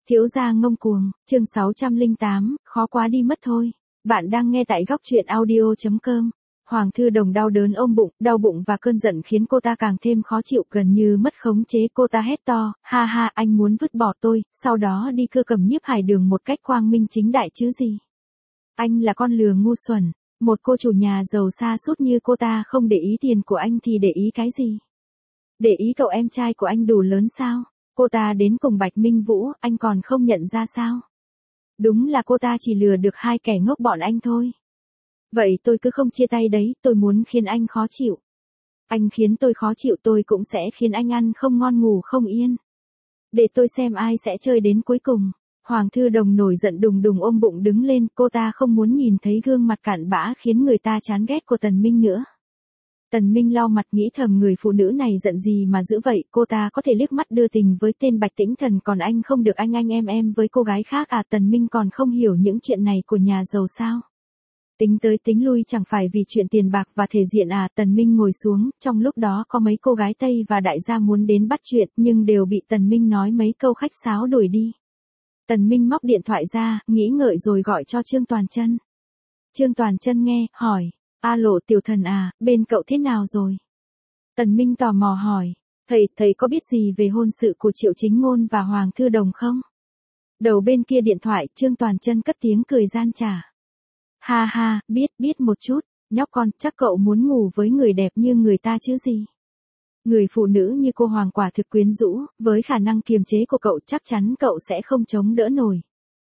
Thiếu gia ngông cuồng, chương 608, khó quá đi mất thôi. Bạn đang nghe tại góc truyện audio.com. Hoàng Thư Đồng đau đớn ôm bụng, đau bụng và cơn giận khiến cô ta càng thêm khó chịu, gần như mất khống chế. Cô ta hét to, ha ha, anh muốn vứt bỏ tôi, sau đó đi cưa cầm Nhiếp Hải Đường một cách quang minh chính đại chứ gì. Anh là con lừa ngu xuẩn, một cô chủ nhà giàu xa sút như cô ta không để ý tiền của anh thì để ý cái gì? Để ý cậu em trai của anh đủ lớn sao? Cô ta đến cùng Bạch Minh Vũ, anh còn không nhận ra sao? Đúng là cô ta chỉ lừa được hai kẻ ngốc bọn anh thôi. Vậy tôi cứ không chia tay đấy, tôi muốn khiến anh khó chịu. Anh khiến tôi khó chịu, tôi cũng sẽ khiến anh ăn không ngon ngủ không yên. Để tôi xem ai sẽ chơi đến cuối cùng. Hoàng Thư Đồng nổi giận đùng đùng ôm bụng đứng lên, cô ta không muốn nhìn thấy gương mặt cặn bã khiến người ta chán ghét của Tần Minh nữa. Tần Minh lau mặt nghĩ thầm, người phụ nữ này giận gì mà dữ vậy, cô ta có thể liếc mắt đưa tình với tên Bạch Tĩnh Thần, còn anh không được, anh em với cô gái khác à? Tần Minh còn không hiểu những chuyện này của nhà giàu sao? Tính tới tính lui chẳng phải vì chuyện tiền bạc và thể diện à? Tần Minh ngồi xuống, trong lúc đó có mấy cô gái Tây và đại gia muốn đến bắt chuyện, nhưng đều bị Tần Minh nói mấy câu khách sáo đuổi đi. Tần Minh móc điện thoại ra, nghĩ ngợi rồi gọi cho Trương Toàn Chân. Trương Toàn Chân nghe, hỏi. Alo Tiểu Thần à, bên cậu thế nào rồi? Tần Minh tò mò hỏi, thầy có biết gì về hôn sự của Triệu Chính Ngôn và Hoàng Thư Đồng không? Đầu bên kia điện thoại, Trương Toàn Chân cất tiếng cười gian trá. Ha ha, biết một chút, nhóc con, chắc cậu muốn ngủ với người đẹp như người ta chứ gì? Người phụ nữ như cô Hoàng quả thực quyến rũ, với khả năng kiềm chế của cậu chắc chắn cậu sẽ không chống đỡ nổi.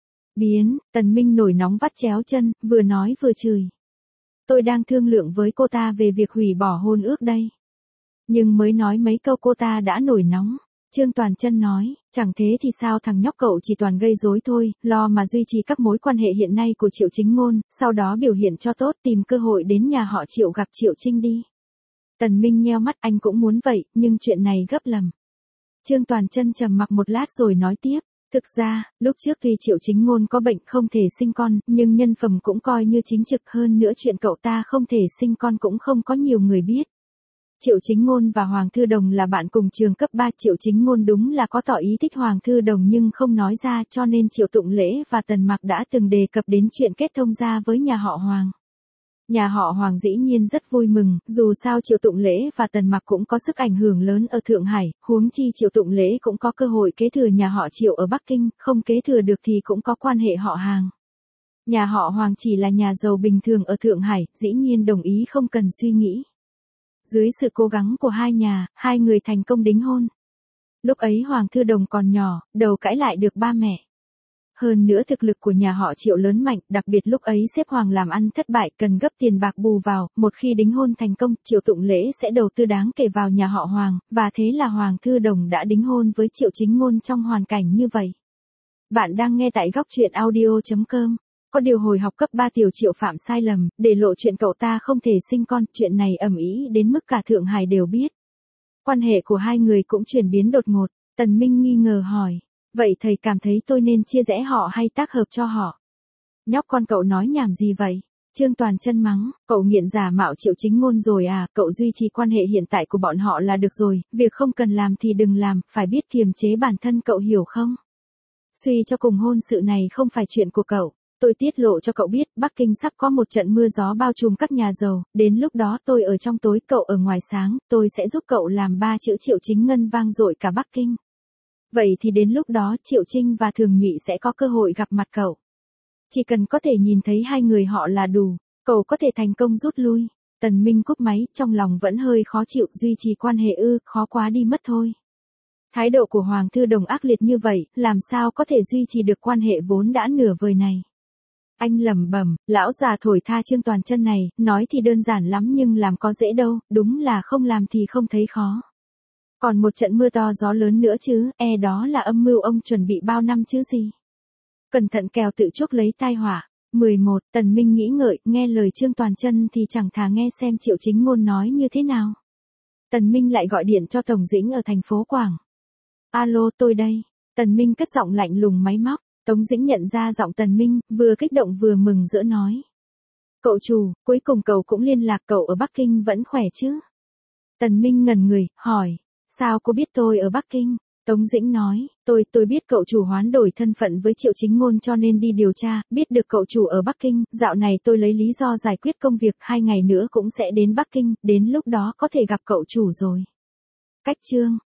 Tần Minh nổi nóng vắt chéo chân, vừa nói vừa chửi. Tôi đang thương lượng với cô ta về việc hủy bỏ hôn ước đây. Nhưng mới nói mấy câu cô ta đã nổi nóng. Trương Toàn Chân nói, chẳng thế thì sao, thằng nhóc cậu chỉ toàn gây rối thôi, lo mà duy trì các mối quan hệ hiện nay của Triệu Chính Ngôn, sau đó biểu hiện cho tốt, tìm cơ hội đến nhà họ Triệu gặp Triệu Trinh đi. Tần Minh nheo mắt, anh cũng muốn vậy, nhưng chuyện này gấp lắm. Trương Toàn Chân trầm mặc một lát rồi nói tiếp. Thực ra, lúc trước tuy Triệu Chính Ngôn có bệnh không thể sinh con, nhưng nhân phẩm cũng coi như chính trực, hơn nữa chuyện cậu ta không thể sinh con cũng không có nhiều người biết. Triệu Chính Ngôn và Hoàng Thư Đồng là bạn cùng trường cấp 3, Triệu Chính Ngôn đúng là có tỏ ý thích Hoàng Thư Đồng nhưng không nói ra, cho nên Triệu Tụng Lễ và Tần Mạc đã từng đề cập đến chuyện kết thông gia với nhà họ Hoàng. Nhà họ Hoàng dĩ nhiên rất vui mừng, dù sao Triệu Tụng Lễ và Tần Mạc cũng có sức ảnh hưởng lớn ở Thượng Hải, huống chi Triệu Tụng Lễ cũng có cơ hội kế thừa nhà họ Triệu ở Bắc Kinh, không kế thừa được thì cũng có quan hệ họ hàng. Nhà họ Hoàng chỉ là nhà giàu bình thường ở Thượng Hải, dĩ nhiên đồng ý không cần suy nghĩ. Dưới sự cố gắng của hai nhà, hai người thành công đính hôn. Lúc ấy Hoàng Thư Đồng còn nhỏ, đầu cãi lại được ba mẹ. Hơn nữa thực lực của nhà họ Triệu lớn mạnh, đặc biệt lúc ấy xếp Hoàng làm ăn thất bại, cần gấp tiền bạc bù vào, một khi đính hôn thành công, Triệu Tụng Lễ sẽ đầu tư đáng kể vào nhà họ Hoàng, và thế là Hoàng Thư Đồng đã đính hôn với Triệu Chính Ngôn trong hoàn cảnh như vậy. Bạn đang nghe tại góc truyện audio.com. Có điều hồi học cấp 3 Tiểu Triệu phạm sai lầm, để lộ chuyện cậu ta không thể sinh con, chuyện này ầm ĩ đến mức cả Thượng Hải đều biết. Quan hệ của hai người cũng chuyển biến đột ngột, Tần Minh nghi ngờ hỏi. Vậy thầy cảm thấy tôi nên chia rẽ họ hay tác hợp cho họ? Nhóc con cậu nói nhảm gì vậy? Trương Toàn Chân mắng, cậu nghiện giả mạo Triệu Chính Ngôn rồi à, cậu duy trì quan hệ hiện tại của bọn họ là được rồi, việc không cần làm thì đừng làm, phải biết kiềm chế bản thân, cậu hiểu không? Suy cho cùng hôn sự này không phải chuyện của cậu, tôi tiết lộ cho cậu biết, Bắc Kinh sắp có một trận mưa gió bao trùm các nhà giàu, đến lúc đó tôi ở trong tối, cậu ở ngoài sáng, tôi sẽ giúp cậu làm 3 chữ Triệu Chính Ngân vang dội cả Bắc Kinh. Vậy thì đến lúc đó Triệu Trinh và Thường Nhụy sẽ có cơ hội gặp mặt cậu. Chỉ cần có thể nhìn thấy hai người họ là đủ, cậu có thể thành công rút lui. Tần Minh cúp máy, trong lòng vẫn hơi khó chịu, duy trì quan hệ khó quá đi mất thôi. Thái độ của Hoàng Thư Đồng ác liệt như vậy, làm sao có thể duy trì được quan hệ vốn đã nửa vời này. Anh lẩm bẩm, lão già thổi tha Trương Toàn Chân này, nói thì đơn giản lắm nhưng làm có dễ đâu, đúng là không làm thì không thấy khó. Còn một trận mưa to gió lớn nữa chứ, đó là âm mưu ông chuẩn bị bao năm chứ gì. Cẩn thận kẻo tự chuốc lấy tai họa. 11. Tần Minh nghĩ ngợi, nghe lời Trương Toàn Chân thì chẳng thà nghe xem Triệu Chính Ngôn nói như thế nào. Tần Minh lại gọi điện cho Tổng Dĩnh ở thành phố Quảng. Alo, tôi đây. Tần Minh cất giọng lạnh lùng máy móc. Tống Dĩnh nhận ra giọng Tần Minh, vừa kích động vừa mừng rỡ nói. Cậu chủ, cuối cùng cậu cũng liên lạc, cậu ở Bắc Kinh vẫn khỏe chứ? Tần Minh ngẩn người, hỏi. Sao cô biết tôi ở Bắc Kinh? Tống Dĩnh nói, tôi biết cậu chủ hoán đổi thân phận với Triệu Chính Ngôn cho nên đi điều tra, biết được cậu chủ ở Bắc Kinh, dạo này tôi lấy lý do giải quyết công việc 2 ngày nữa cũng sẽ đến Bắc Kinh, đến lúc đó có thể gặp cậu chủ rồi. Cách chương